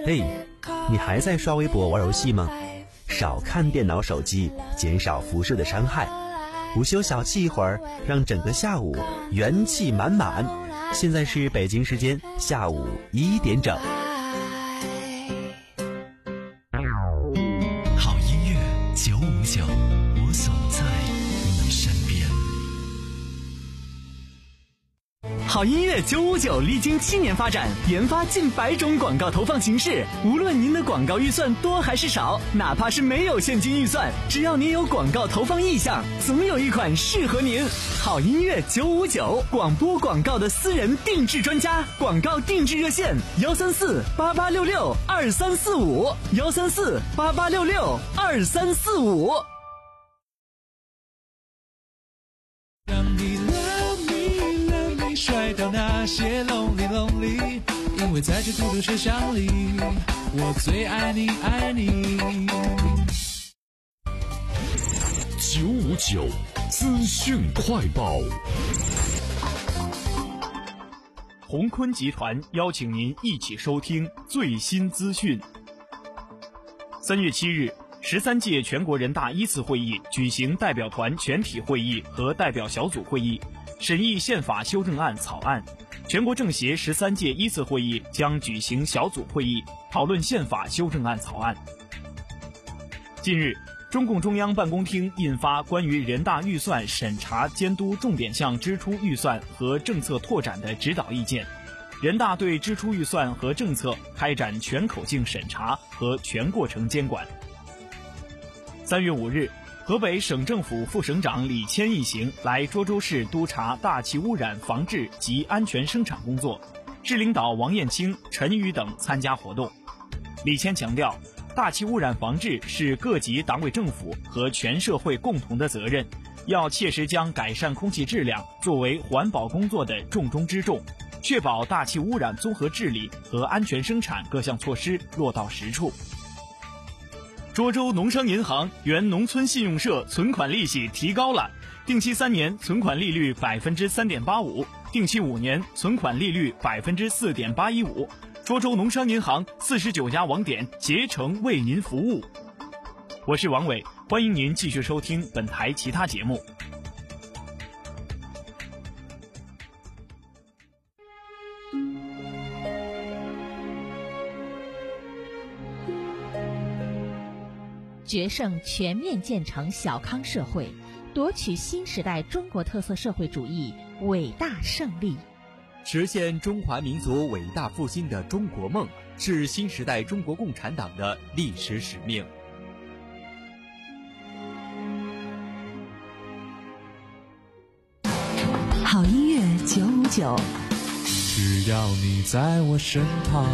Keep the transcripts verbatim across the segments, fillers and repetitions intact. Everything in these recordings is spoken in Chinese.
嘿，你还在刷微博玩游戏吗？少看电脑手机，减少辐射的伤害。午休小憩一会儿，让整个下午元气满满。现在是北京时间下午一点整。 好音乐九五九，我总在你身边。好音乐九五九历经七年发展，研发近百种广告投放形式。无论您的广告预算多还是少，哪怕是没有现金预算，只要您有广告投放意向，总有一款适合您。好音乐九五九，广播广告的私人定制专家，广告定制热线幺三四八八六六二三四五幺三四八八六六二三四五。 甩掉那些 lonely lonely， 因为在这孤独车厢里，我最爱你爱你。 九五九资讯快报。 鸿坤集团邀请您一起收听最新资讯。三月七日，十三届全国人大一次会议举行代表团全体会议和代表小组会议，审议宪法修正案草案。全国政协十三届一次会议将举行小组会议，讨论宪法修正案草案。近日，中共中央办公厅印发关于人大预算审查监督重点项支出预算和政策拓展的指导意见，人大对支出预算和政策开展全口径审查和全过程监管。三月五日，河北省政府副省长李谦一行来涿州市督查大气污染防治及安全生产工作，市领导王艳清、陈宇等参加活动。李谦强调，大气污染防治是各级党委政府和全社会共同的责任，要切实将改善空气质量作为环保工作的重中之重，确保大气污染综合治理和安全生产各项措施落到实处。涿州农商银行原农村信用社存款利息提高了，定期三年存款利率百分之三点八五，定期五年存款利率百分之四点八一五。涿州农商银行四十九家网点竭诚为您服务。我是王伟，欢迎您继续收听本台其他节目。 决胜全面建成小康社会，夺取新时代中国特色社会主义伟大胜利。 实现中华民族伟大复兴的中国梦，是新时代中国共产党的历史使命。 好音乐九五九， 只要你在我身旁。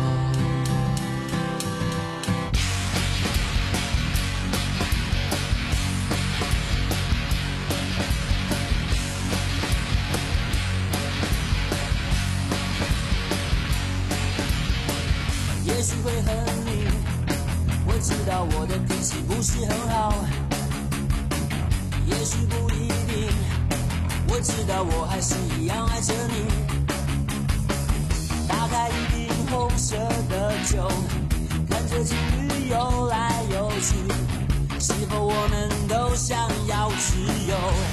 也许会恨你，我知道我的脾气不是很好，也许不一定，我知道我还是一样爱着你。打开一瓶红色的酒，看着情侣游来游去，是否我们都想要自由？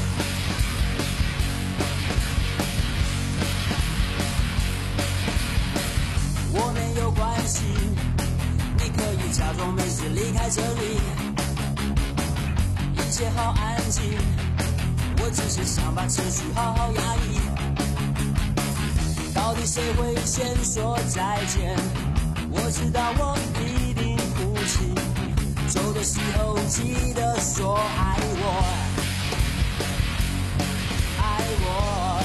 我没有关系，你可以假装没事离开这里，一切好安静，我只是想把情绪好好压抑。到底谁会先说再见？我知道我一定哭泣，走的时候记得说爱我，爱我，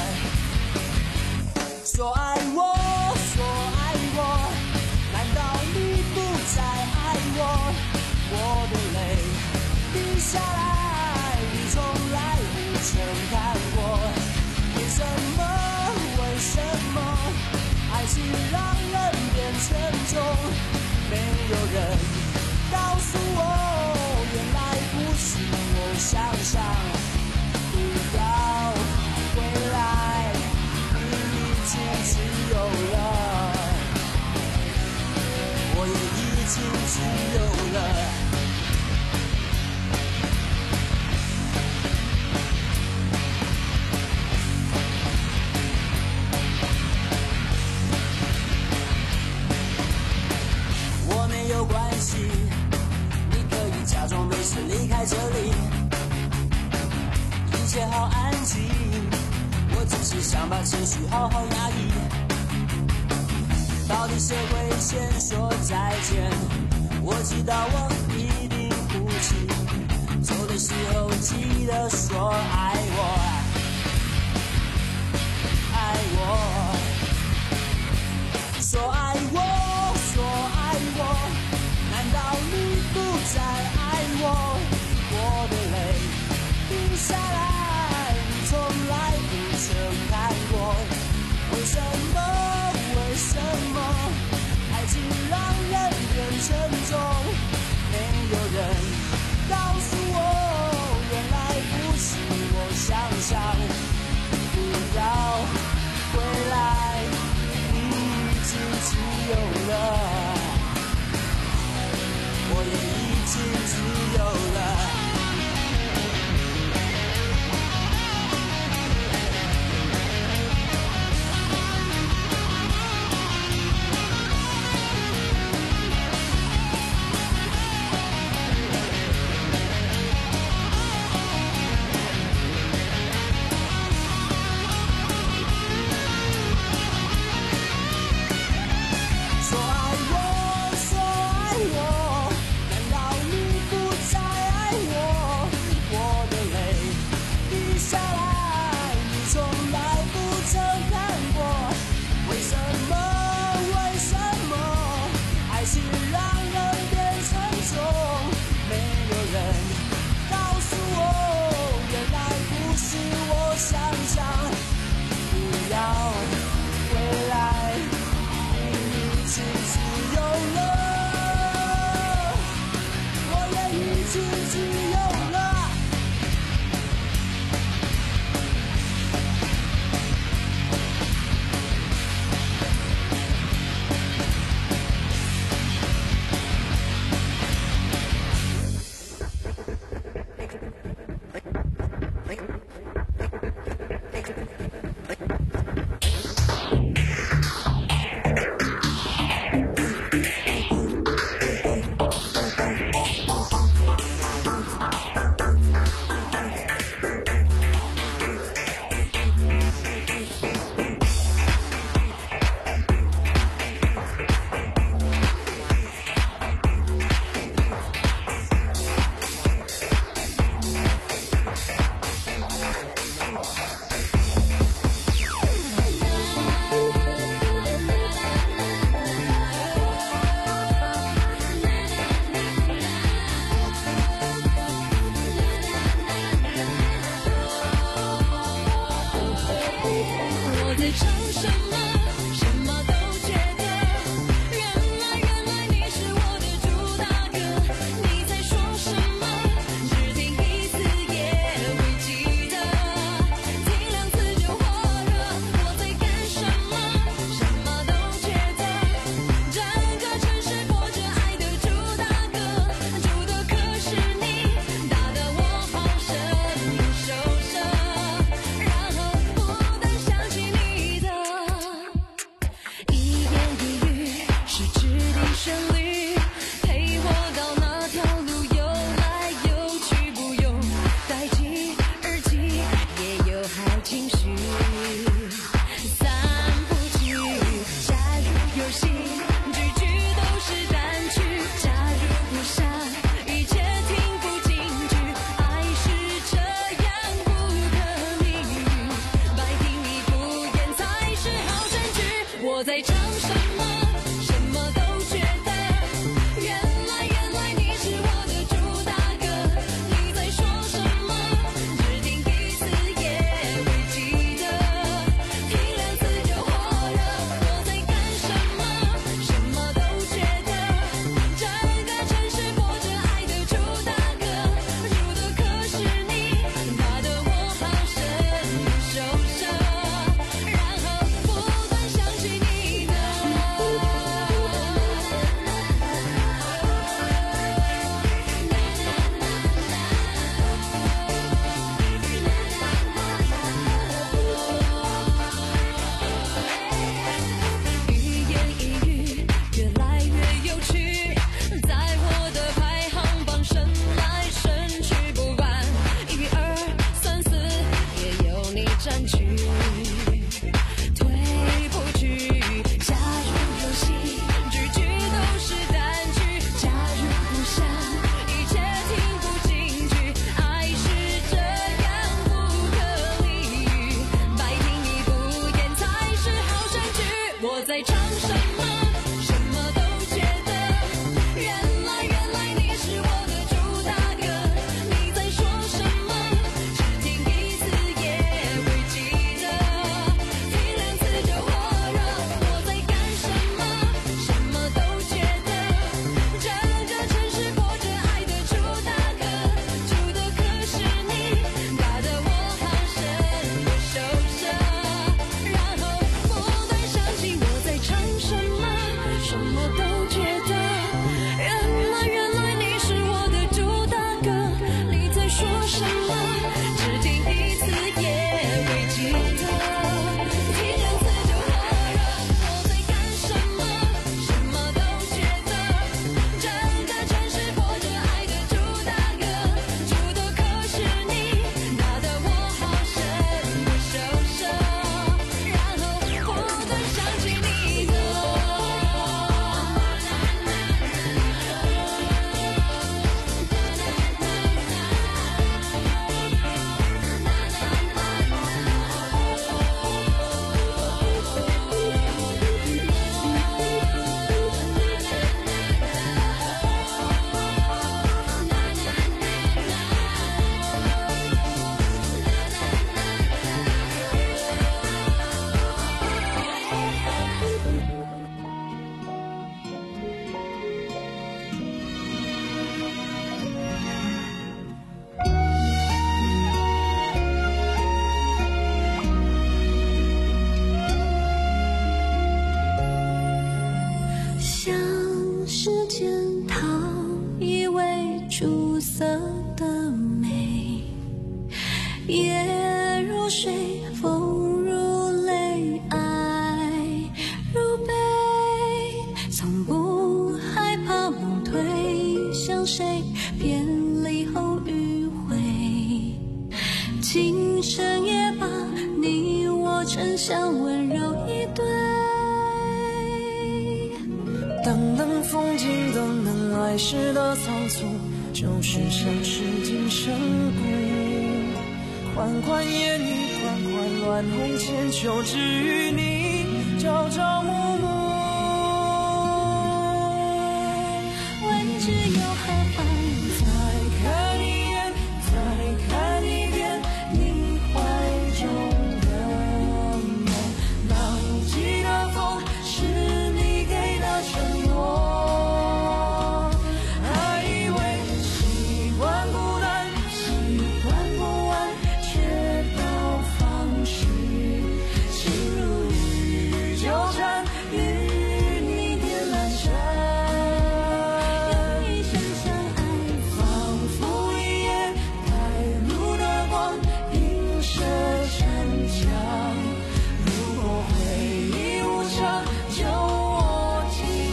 说爱我，说爱我，难道你不再爱我？我的泪滴下来，你从来不曾看过。为什么？为什么？爱情让人变沉重，没有人告诉我，原来不是我想象。不要回来，你已经自由了。我也一经自由了。我没有关系，你可以假装没事离开这里，一切好安静，我只是想把情绪好好压抑。到底谁会先说再见？我知道我一定哭泣，走的时候记得说爱我，爱我，说爱我，说爱我，难道你不再爱我？我的泪滴下来，你从来不曾看过，为什么？为什么爱情让人变沉重？没有人告诉我，原来不是我想象。不要回来，你已经自由了，我也已经自由了。 我在唱什么，什么都觉得，原来原来你是我的主打歌。你在说什么，只听一次也会记得，听两次就火热。我在干什么，什么都觉得，整个城市播着爱的主打歌，主的可是你，打得我好深又受伤，然后不断想起你的。 在唱什么，什么都觉得。原来原来你是我的主打歌，你在说什么？只听一次也会记得，听两次就火热。我在干什么？什么都觉得。整个城市播着爱的主打歌，主的可是你，打得我好深的受伤，然后不断想起我在唱什么，什么都觉得。原来原来你是我的主打歌，你在说什么？只听一次也会记得，听两次就火热。我在干什么？什么都觉得。整个城市播着爱的主打歌，主的可是你，打得我好深的受伤，然后不断想起你的。向时间讨一位出色的美，夜如水，风如泪，爱如杯，从不害怕梦推向谁，偏离后迂回，今生也把你我沉香温柔一对。 等等风景，等等来时的仓促，就是像是今生故。款款烟雨，款款乱红千秋，只与你朝朝暮暮。 问只有何妨？ 再看一眼，再看一遍，你怀中的梦。浪迹的风，是你给的承诺。还以为习惯孤单，习惯不安，却到放矢，心如雨纠缠，与你点阑珊。 有一生相爱， 仿佛一夜带路的光，映射城墙。如果回忆无常，就握紧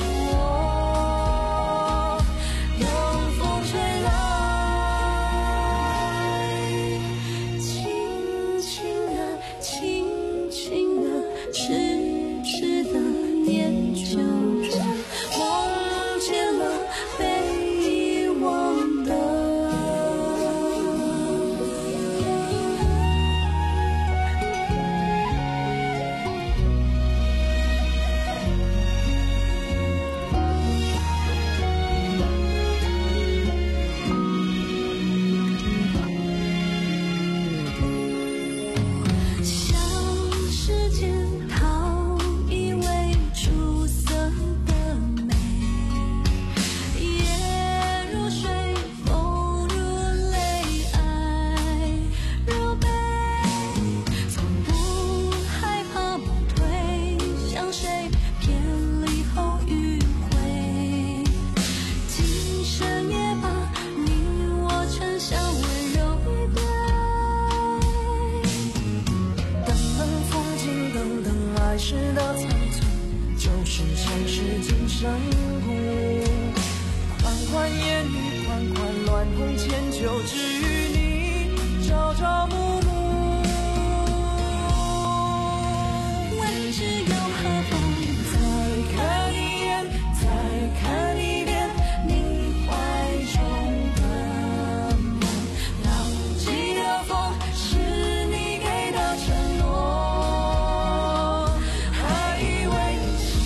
我，让风吹来， 轻轻的，轻轻的，痴痴的念旧着，梦见了被遗忘的。向时间讨一位出色的美，夜如水，风如泪，爱如杯，从不害怕梦推向谁，偏离后迂回，今生也把你我沉香温柔一对。 等等风景，等等来时的仓促，就是像是今生故。款款烟雨，款款乱红千秋，只与你朝朝暮暮。 问只有何妨？ 再看一眼，再看一遍，你怀中的梦。浪迹的风，是你给的承诺。还以为习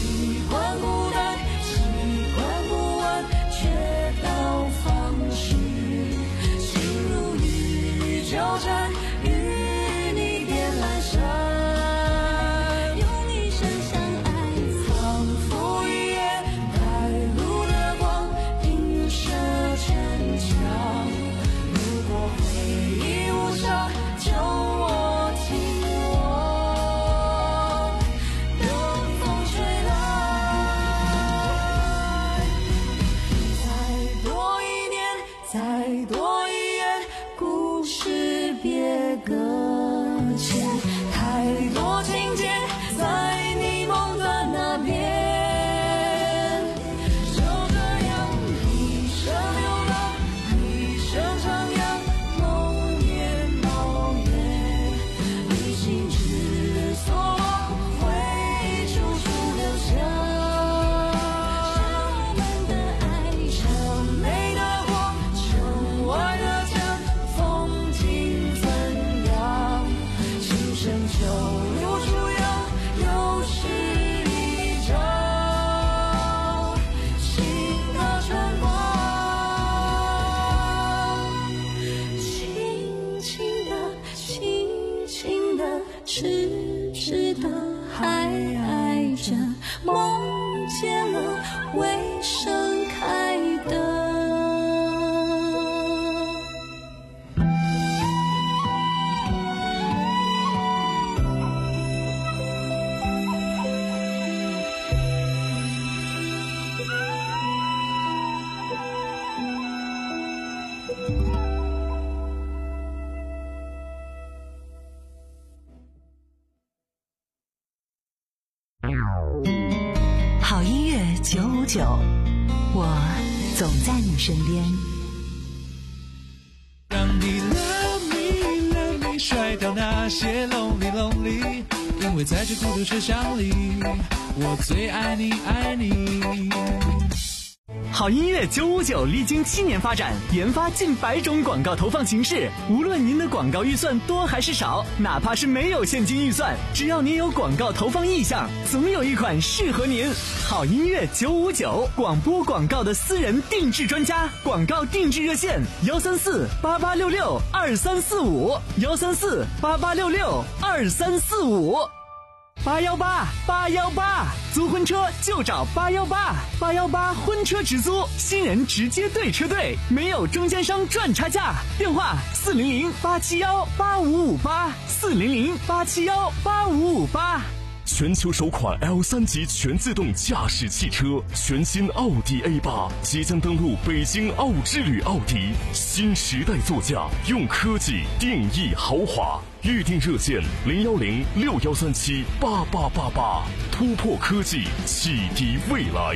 的还爱着，梦见了未盛开的。 好音乐九五九，我总在你身边。 让你 love me love me 甩掉那些 lonely lonely， 因为在这孤独车厢里，我最爱你爱你。 好音乐九五九历经七年发展，研发近百种广告投放形式。无论您的广告预算多还是少，哪怕是没有现金预算，只要您有广告投放意向，总有一款适合您。好音乐九五九，广播广告的私人定制专家，广告定制热线：幺三四八八六六二三四五，幺三四八八六六二三四五。八幺八八幺八，租婚车就找八幺八，八幺八婚车直租，新人直接对车队，没有中间商赚差价。电话四零零八七幺八五五八，四零零八七幺八五五八。 全球首款 L 三 级全自动驾驶汽车，全新奥迪 A 八即将登陆北京奥之旅奥迪，新时代座驾，用科技定义豪华。预订热线零幺零六幺三七八八八八，突破科技，启迪未来。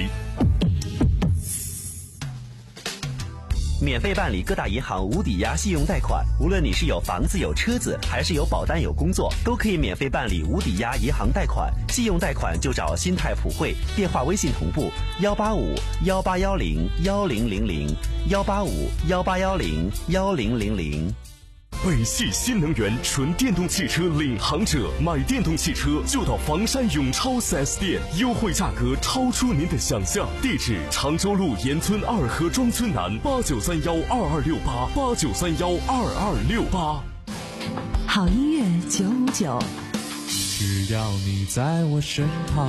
免费办理各大银行无抵押信用贷款，无论你是有房子有车子，还是有保单有工作，都可以免费办理无抵押银行贷款。信用贷款就找新泰普惠，电话微信同步幺八五幺八幺零幺零零零幺八五幺八幺零幺零零零。 北汽新能源纯电动汽车领航者，买电动汽车就到房山永超 四 S 店，优惠价格超出您的想象。地址：常州路沿村二河庄村南，八九三幺二二六八八九三幺二二六八。 好音乐九五九， 只要你在我身旁。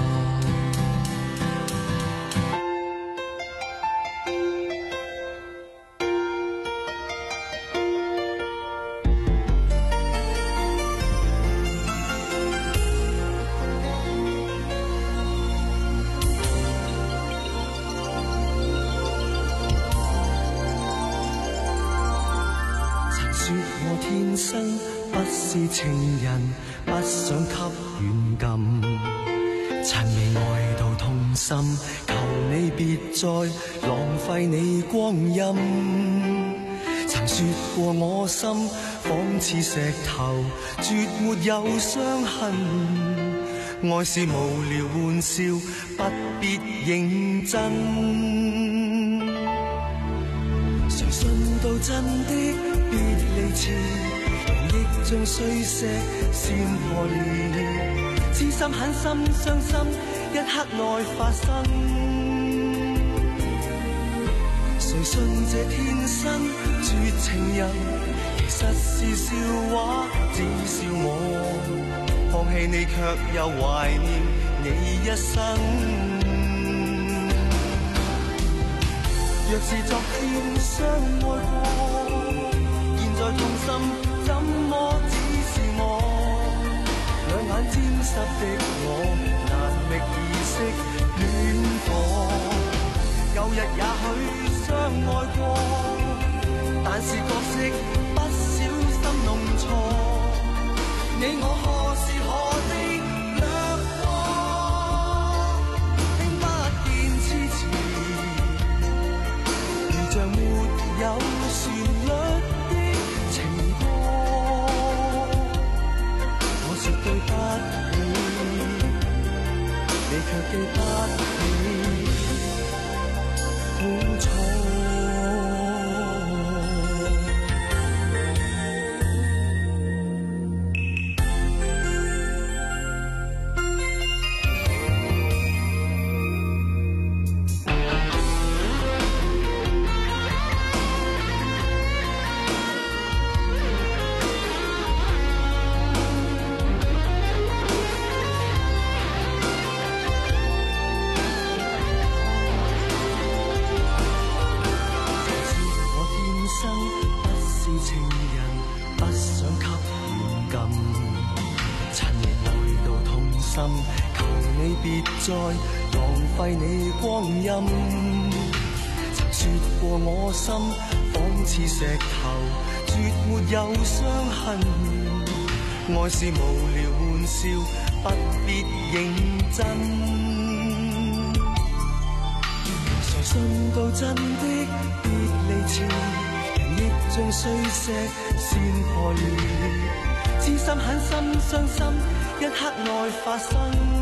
天生不是情人，不想給軟禁，趁未愛到痛心，求你別再浪費你光陰。曾說過我心仿似石頭，絕沒有傷痕，愛是無聊玩笑，不必認真。誰信到真的別離前，人亦像碎石先破裂，痴心狠心傷心，一刻內發生。誰信這天生絕情人，其實是笑話，只笑我放棄你，卻又懷念你一生。若是昨天相愛過，現在痛心怎麼只是我？兩眼沾濕的我，難覓意識戀火。舊日也許相愛過，但是角色不小心弄錯，你我何時何地掠過，聽不見痴詞，如像沒有旋律的情歌。我說對不起，你卻記不起，好錯。 求你別再浪費你光陰。曾說過我心仿似石頭，絕沒有傷痕。愛是無聊玩笑，不必認真。誰信到真的別離前，人亦像碎石先破裂。知心狠心傷心，一刻內發生。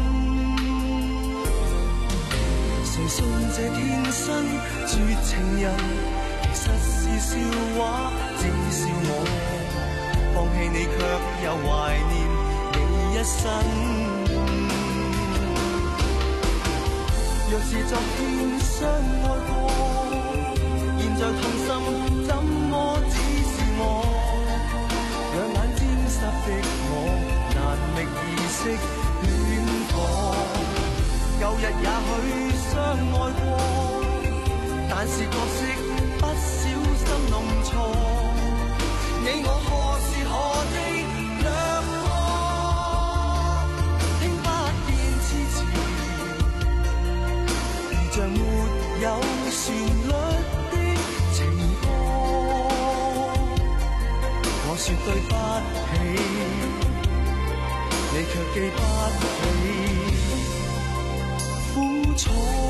誰信這天生絕情人，其實是笑話，只笑我放棄你，卻又懷念你一生。若是昨天相愛過，現在痛心怎麼只是我？兩眼沾濕的我，難覓意識戀火。舊日也許相愛過，但是角色不小心弄錯。你我何時何地掠過？聽不見痴詞，如像沒有旋律的情歌。我說對不起，你卻記不起苦楚。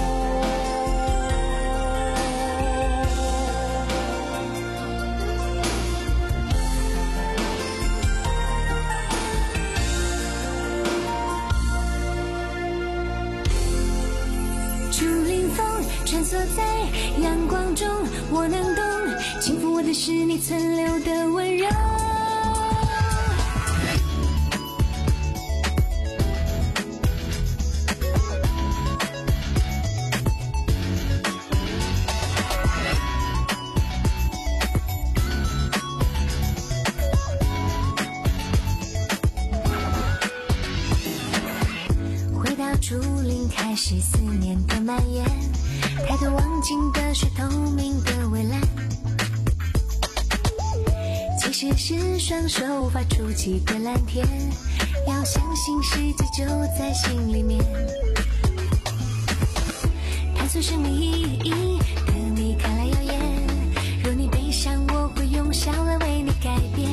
竹林风穿梭在阳光中，我能懂，轻抚我的是你存留的温柔。回到竹林，开始思念的蔓延，抬头望尽的是透明的蔚蓝。即使是双手无法触及的蓝天，要相信世界就在心里面。探索生命意义的你看来耀眼，若你悲伤，我会用笑来为你改变。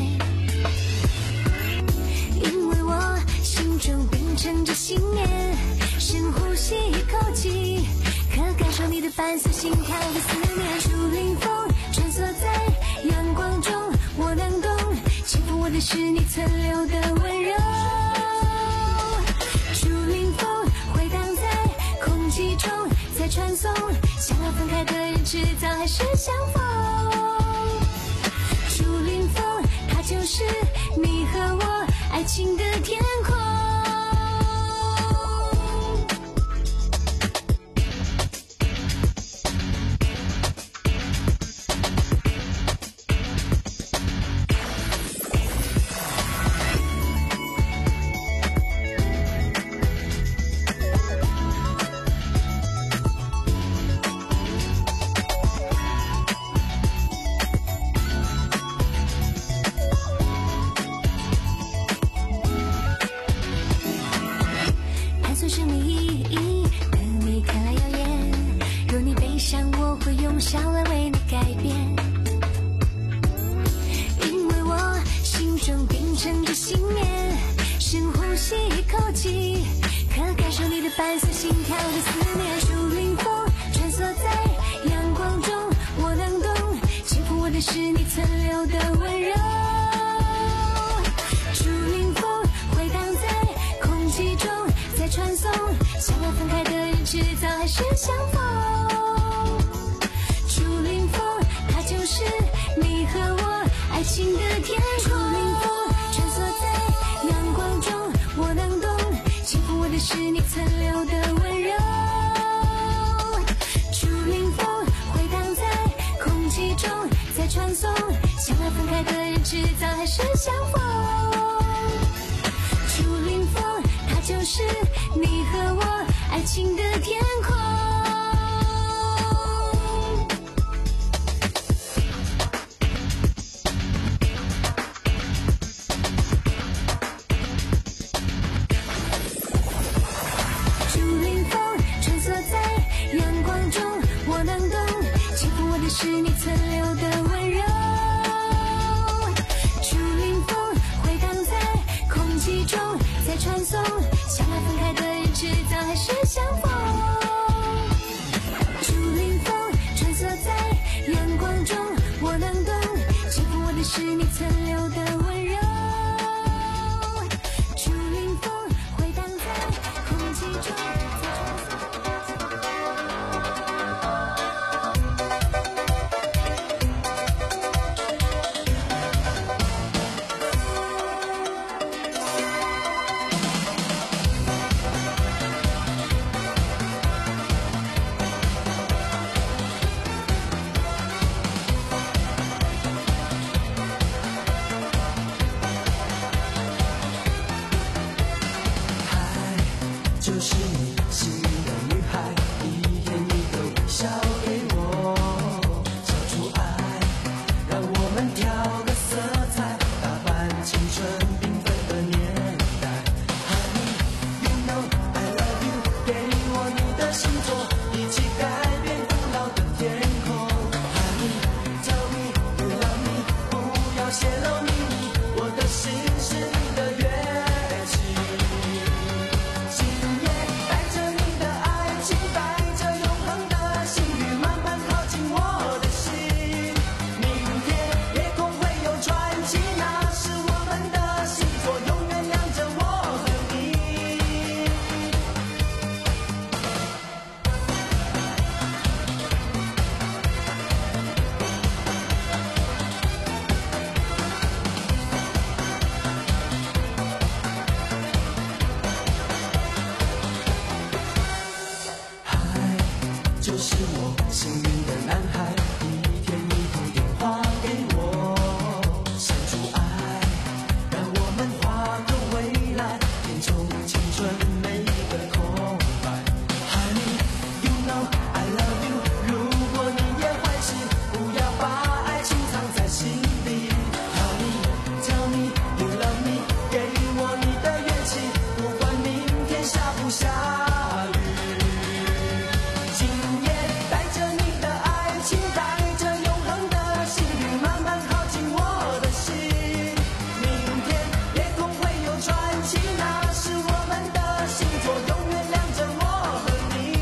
因为我心中秉承着信念，深呼吸一口气，可感受你的伴随心跳的思念。竹林风穿梭在阳光中，我能懂，轻抚我的是你存留的温柔。竹林风回荡在空气中，在传送，想要分开的人迟早还是相逢。竹林风它就是你和我爱情的天空。生命意义的你看来耀眼，若你悲伤，我会用笑来为你改变。因为我心中秉承着信念，深呼吸一口气，可感受你的伴随心跳的思念。竹林风穿梭在阳光中，我能懂，轻抚我的是你存留的温柔。竹林风回荡在空气中，在传送，想要分开的人迟早还是相逢。竹林风它就是你和我爱情的天空。竹林风穿梭在阳光中，我能懂，轻抚我的是你存留的温柔。竹林风回荡在空气中，在传送，想要分开的人迟早还是相逢。竹林风它就是你和我爱情的天空。 相逢。竹林风穿梭在阳光中，我能懂，幸福我的是你曾留的温柔。竹林风回荡在空气中。 就是你心里的女孩，一天一个微笑给我，交出爱，让我们挑个色彩，打扮青春缤纷的年代。Honey, you know I love you， 给我你的星座，一起改变古老的天空。Honey, tell me you love me， 不要泄露秘密，我的心是你的乐器。就是我幸运的男孩，一天一通电话给我，献出爱，让我们画个未来，填充青春每一个空白。Honey, you know I love you， 如果你也坏心，不要把爱情藏在心里。Honey, tell me you love me， 给我你的乐器，不管明天下不下雨。带着你的爱情，带着永恒的幸运，慢慢靠近我的心。明天夜空会有传奇，那是我们的星座，永远亮着我和你。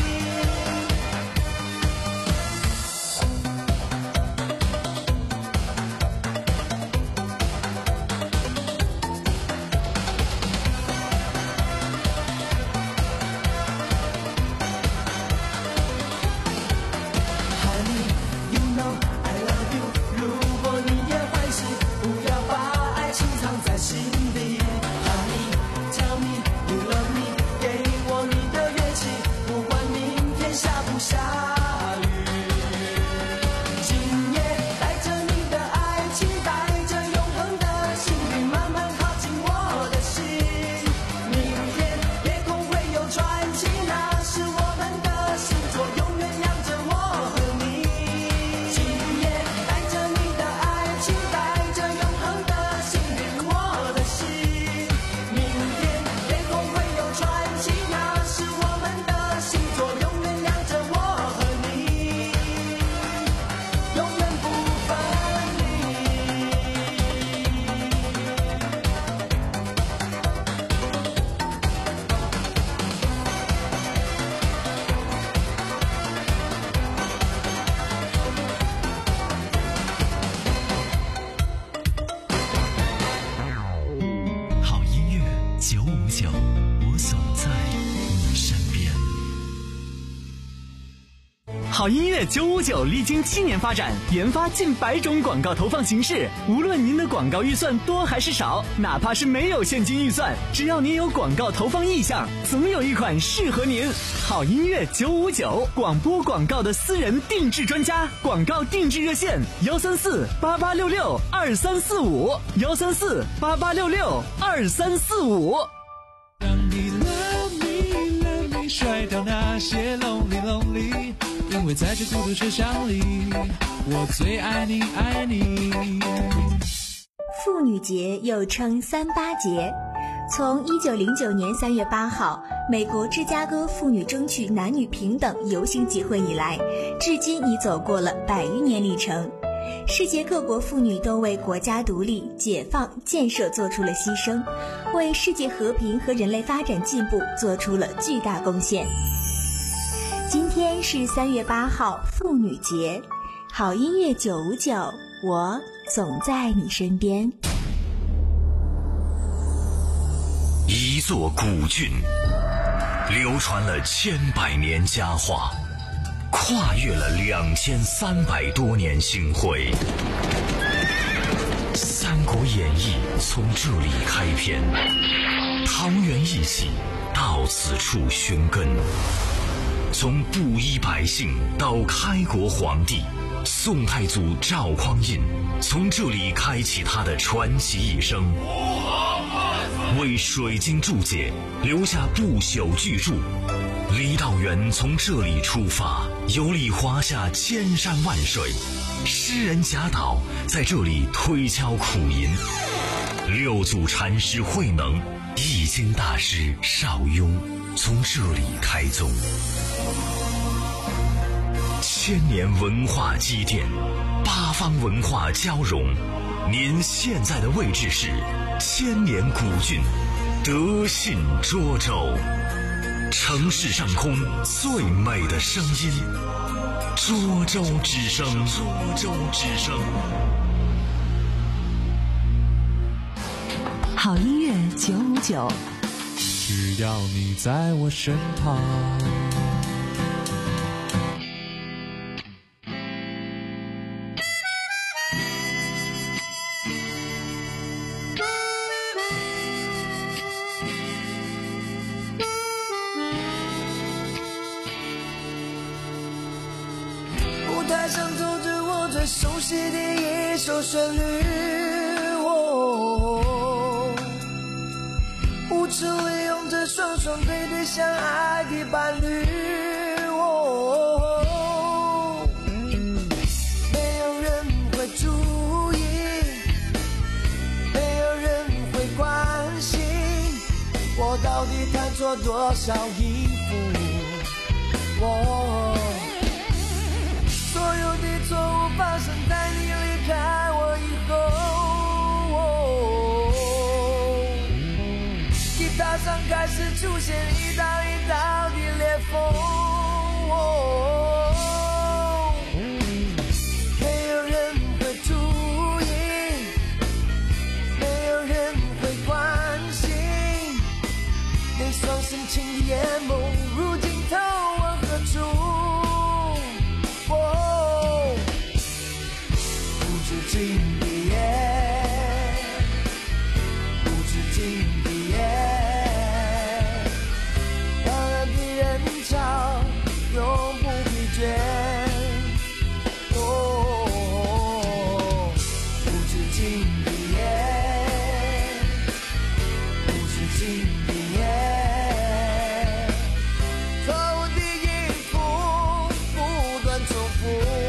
好音乐九五九历经七年发展，研发近百种广告投放形式。无论您的广告预算多还是少，哪怕是没有现金预算，只要您有广告投放意向，总有一款适合您。好音乐九五九，广播广告的私人定制专家，广告定制热线：幺三四八八六六二三四五，幺三四八八六六二三四五。 让你 love me love me， 甩掉那些 lonely lonely。因为在这孤独车厢里，我最爱你爱你。 妇女节又称三八节，从一九零九年三月八号美国芝加哥妇女争取男女平等游行集会以来，至今已走过了百余年历程。 世界各国妇女都为国家独立、解放、建设做出了牺牲，为世界和平和人类发展进步做出了巨大贡献。今天是三月八号，妇女节，好音乐九五九，我总在你身边。 一座古郡，流传了千百年佳话，跨越了两千三百多年星辉。《三国演义》从这里开篇，桃园义气到此处寻根。从布衣百姓到开国皇帝，宋太祖赵匡胤从这里开启他的传奇一生，为水晶注解留下不朽巨著。李道元从这里出发，游历华夏千山万水，诗人贾岛在这里推敲苦吟，六祖禅师慧能、易经大师邵雍从这里开宗。千年文化积淀，八方文化交融。您现在的位置是千年古郡德信涿州，城市上空最美的声音，涿州之声。涿州之声。 好音乐九五九， 只要你在我身旁。 熟悉的一首旋律，哦，舞池里拥着双双对对相爱的伴侣，哦，没有人会注意，没有人会关心，我到底弹错多少音符，哦，所有的错误发生在你离开我以后，哦，吉他上开始出现一道一道的裂缝，哦，没有人会注意，没有人会关心，那双深情的眼眸如今投往何处，无止境的夜，无止境的夜，让人的人潮永不疲倦，哦，无止境的夜，无止境的夜，错误的音符不断重复，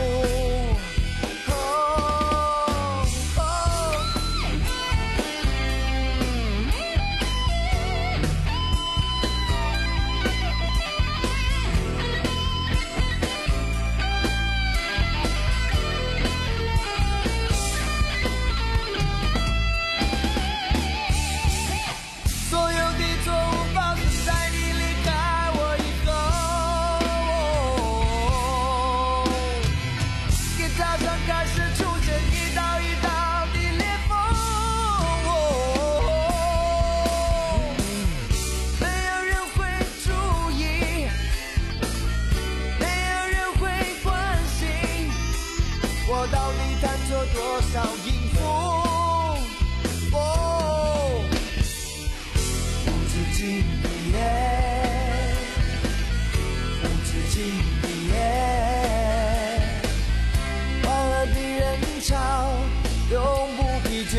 我到底弹错多少音符，哦，无止境的夜，无止境的夜，欢乐的人潮永不疲倦，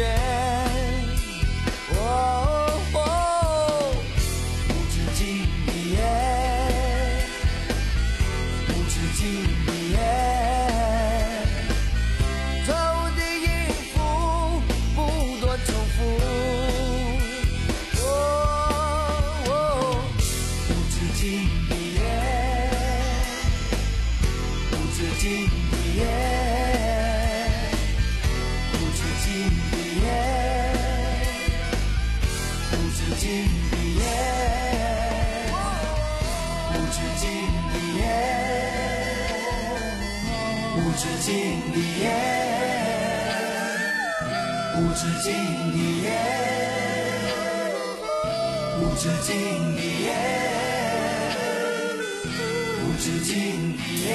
哦，无止境的夜，无止境的夜，无止境的夜， 境的夜，无止境的夜，无止境的夜，无止境的夜，无止境的夜，无止境的夜。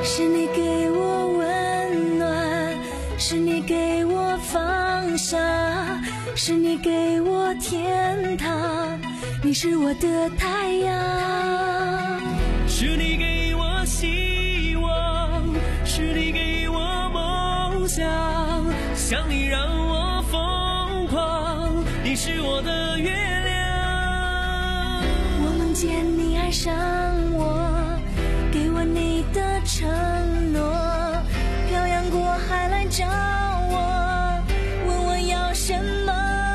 是你给我温暖，是你给我放下，是你给我天堂，你是我的太阳。 是你给我希望，是你给我梦想，想你让我疯狂，你是我的月亮。 我梦见你爱上我，给我你的承诺，漂洋过海来找我，问我要什么，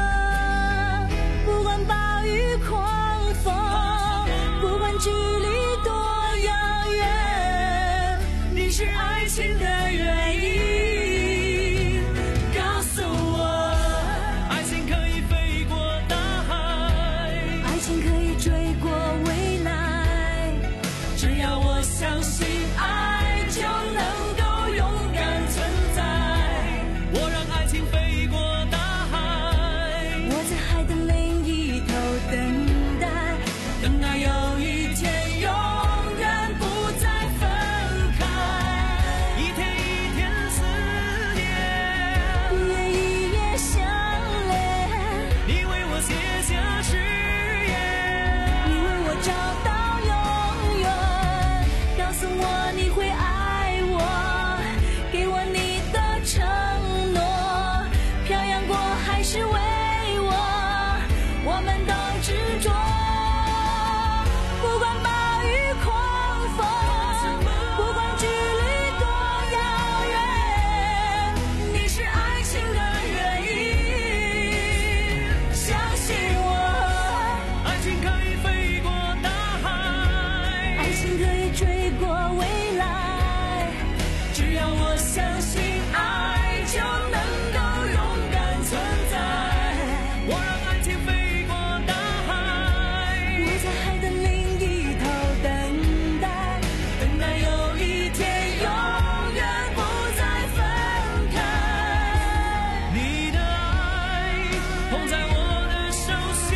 不管暴雨狂风，不管距离多遥远，你是爱情的原因。告诉我， 爱情可以飞过大海， 爱情可以追过未来， 只要我相信爱就能够勇敢存在。我让爱情飞过大海， 我在海的另一头等待， 等到有一天永远不再分开。一天一天思念， 一夜一夜相恋， 你为我写下誓言， 你为我找到永远。告诉我你会爱我，给我你的承诺，漂洋过海是为我，我们都执着。不管暴雨狂风，不管距离多遥远，你是爱情的原因。相信我， 爱情可以飞过大海， 爱情可以追过未来， 只要我相信爱就能够勇敢存在。我让爱情飞过大海， 我在海的另一头等待， 等待有一天永远不再分开。你的爱捧在我的手心，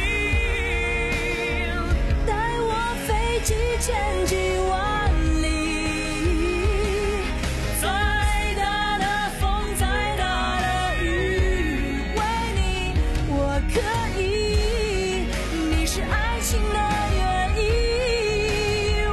带我飞几千几万里， 再大的风再大的雨， 为你我可以，你是爱情的原因。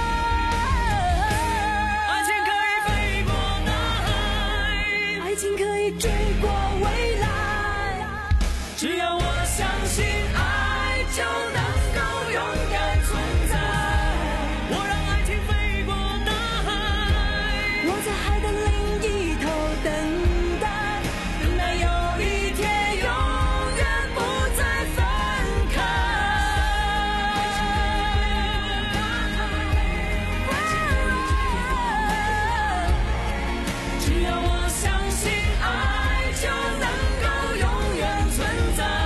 爱情可以飞过大海， 爱情可以追过未来， 只要我相信爱就能够勇敢存在。我让爱情飞过大海， 我在海的另一头等待， 等待有一天永远不再分开。只要我相信爱就能够永远存在。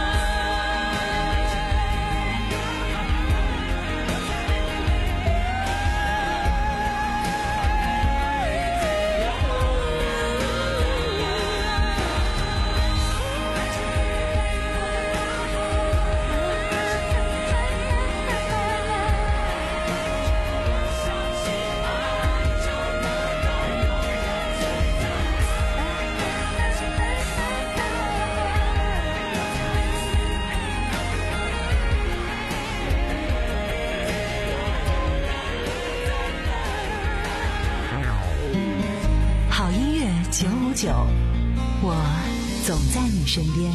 好音乐九五九，我总在你身边。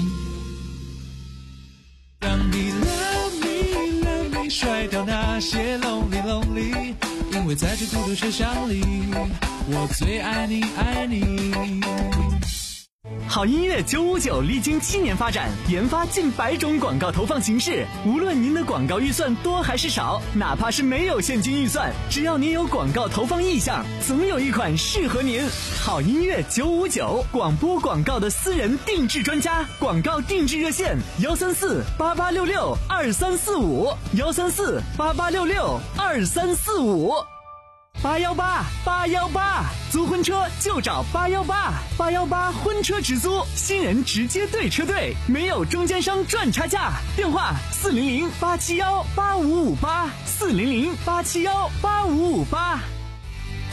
让你 love me love me 甩掉那些 lonely lonely， 因为在这孤独车厢里，我最爱你爱你。 好音乐九五九历经七年发展，研发近百种广告投放形式。无论您的广告预算多还是少，哪怕是没有现金预算，只要您有广告投放意向，总有一款适合您。好音乐九五九，广播广告的私人定制专家，广告定制热线：幺三四八八六六二三四五，幺三四八八六六二三四五。八幺八八幺八，租婚车就找八幺八，八幺八婚车直租，新人直接对车队，没有中间商赚差价。电话四零零八七幺八五五八，四零零八七幺八五五八。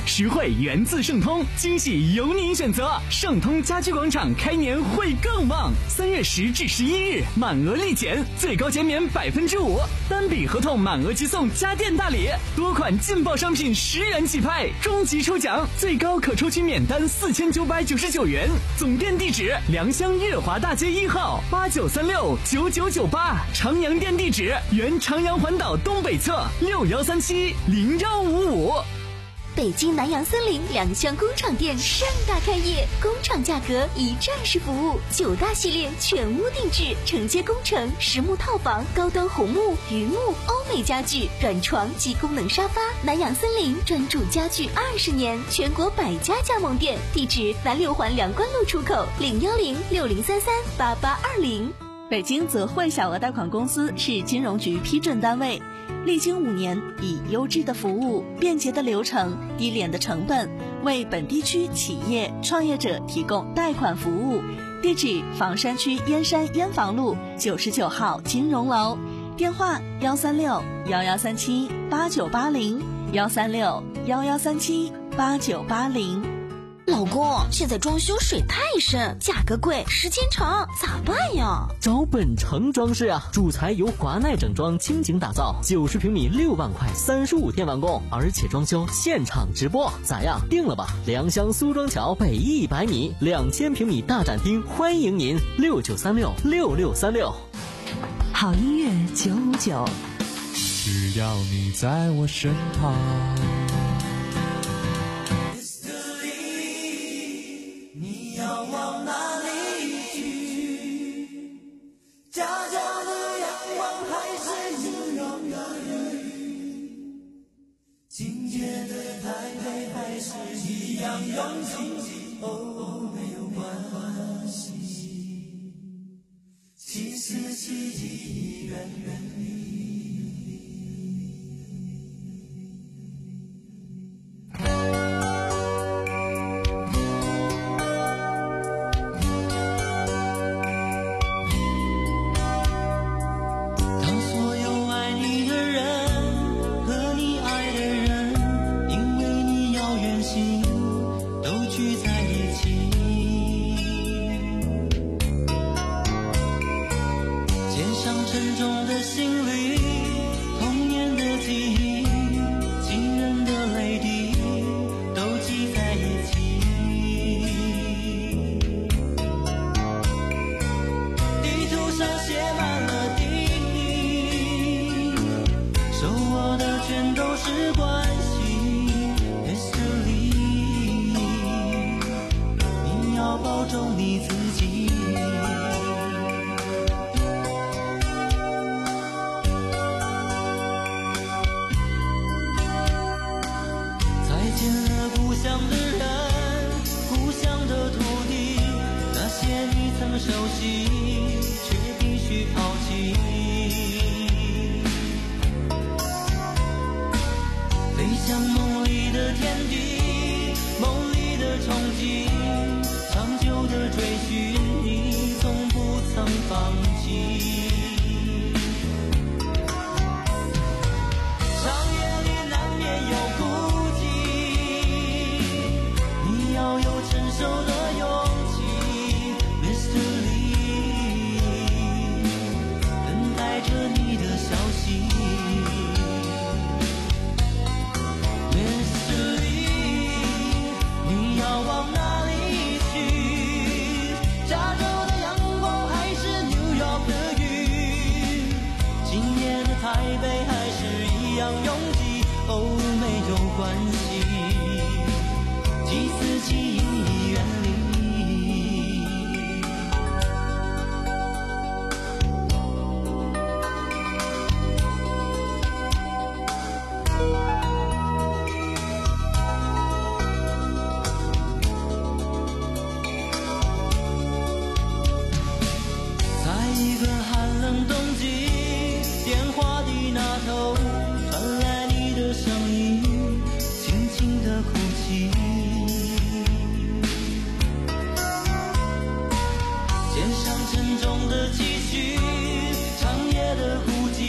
实惠源自盛通，惊喜由您选择。盛通家居广场开年会更旺，三月十至十一日满额立减，最高减免百分之五，单笔合同满额即送家电大礼，多款劲爆商品十元起拍，终极抽奖最高可抽取免单四千九百九十九元。总店地址：良乡悦华大街一号八九三六九九九八，长阳店地址：原长阳环岛东北侧六幺三七零幺五五。 北京南洋森林良乡工厂店盛大开业，工厂价格一站式服务，九大系列全屋定制，承接工程、实木套房、高端红木、榆木、欧美家具、软床及功能沙发。南洋森林专注家具二十年，全国百家加盟店，地址南六环梁关路出口零幺零六零三三八八二零。 北京泽汇小额贷款公司是金融局批准单位，历经五年，以优质的服务、便捷的流程、低廉的成本，为本地区企业创业者提供贷款服务。地址：房山区燕山燕房路九十九号金融楼，电话：幺三六幺幺三七八九八零，幺三六幺幺三七八九八零。 老公，现在装修水太深，价格贵，时间长，咋办呀？ 找本城装饰啊，主材由华奈整装倾情打造，九十平米六万块，三十五天完工，而且装修现场直播，咋样？定了吧？良乡苏庄桥北一百米，两千平米大展厅，欢迎您，六九三六六六三六。 好音乐九五九， 只要你在我身旁。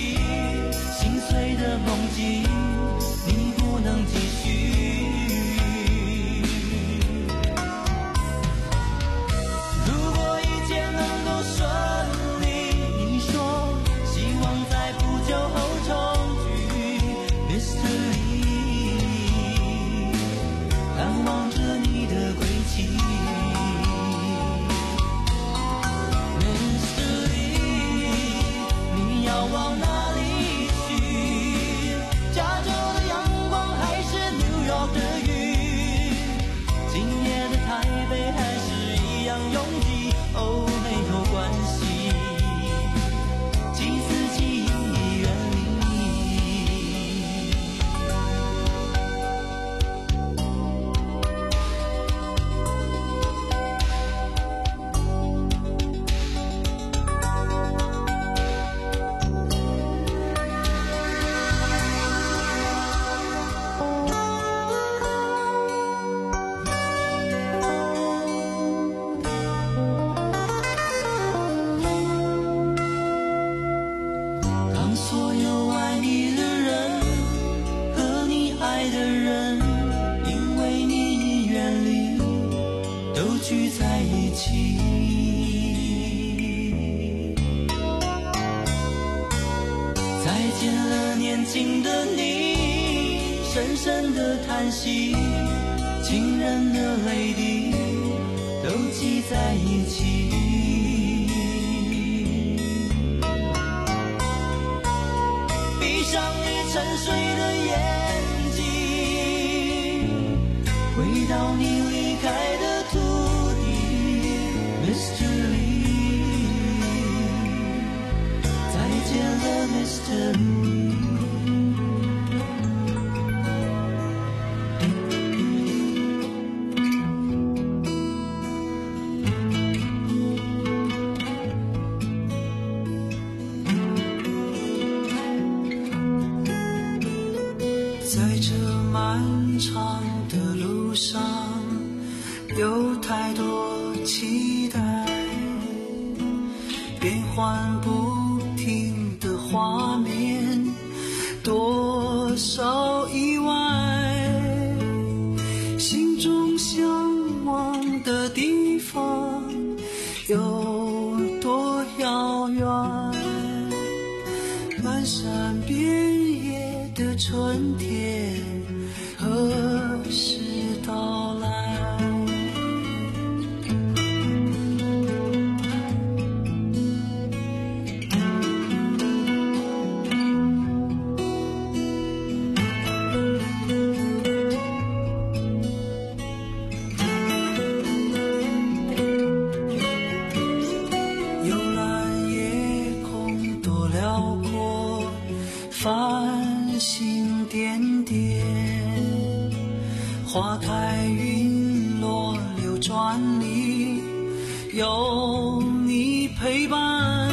梦境，你不能继续。 起。Mister Lee， 你要往哪里去？加州的阳光还是 New York 的雨？今夜的台北还是一样拥挤？哦，没有关系。聚在一起，再见了年轻的你，深深的叹息，情人的泪滴都积在一起。闭上你沉睡的眼睛，回到你离开的土地 Mister Lee， 再见了 Mister Lee。在这漫长的路上，有太多期待，变幻不停的画面，多少意外，心中向往的地方有多遥远，漫山遍野的春天何时到来？幽蓝夜空多辽阔，繁星点点，花开云落流转里有你陪伴，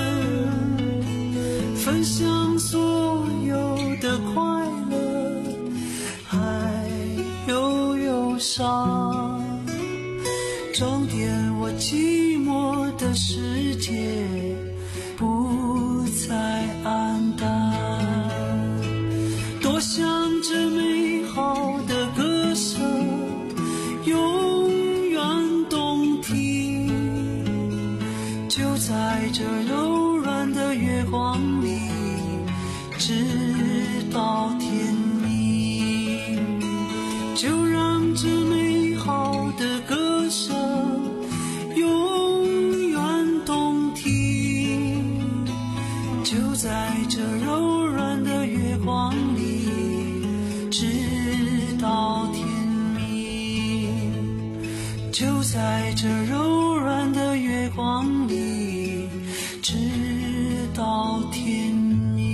分享所有的快乐还有忧伤，装点我寂寞的世界不再黯淡，多想这美好的歌声永远动听，就在这柔软的月光里直到天明，就让这美好的歌声永远动听，就在这柔软的月光里直到天明，就在这柔软的月光里直到天明。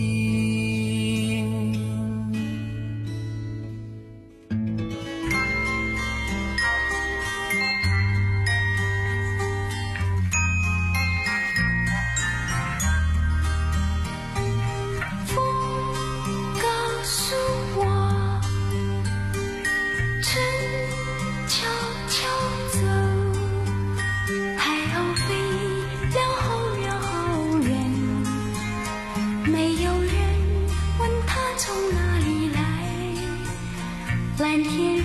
风告诉我，春悄悄走，海鸥飞了好远好远，没有人问它从哪里来，蓝天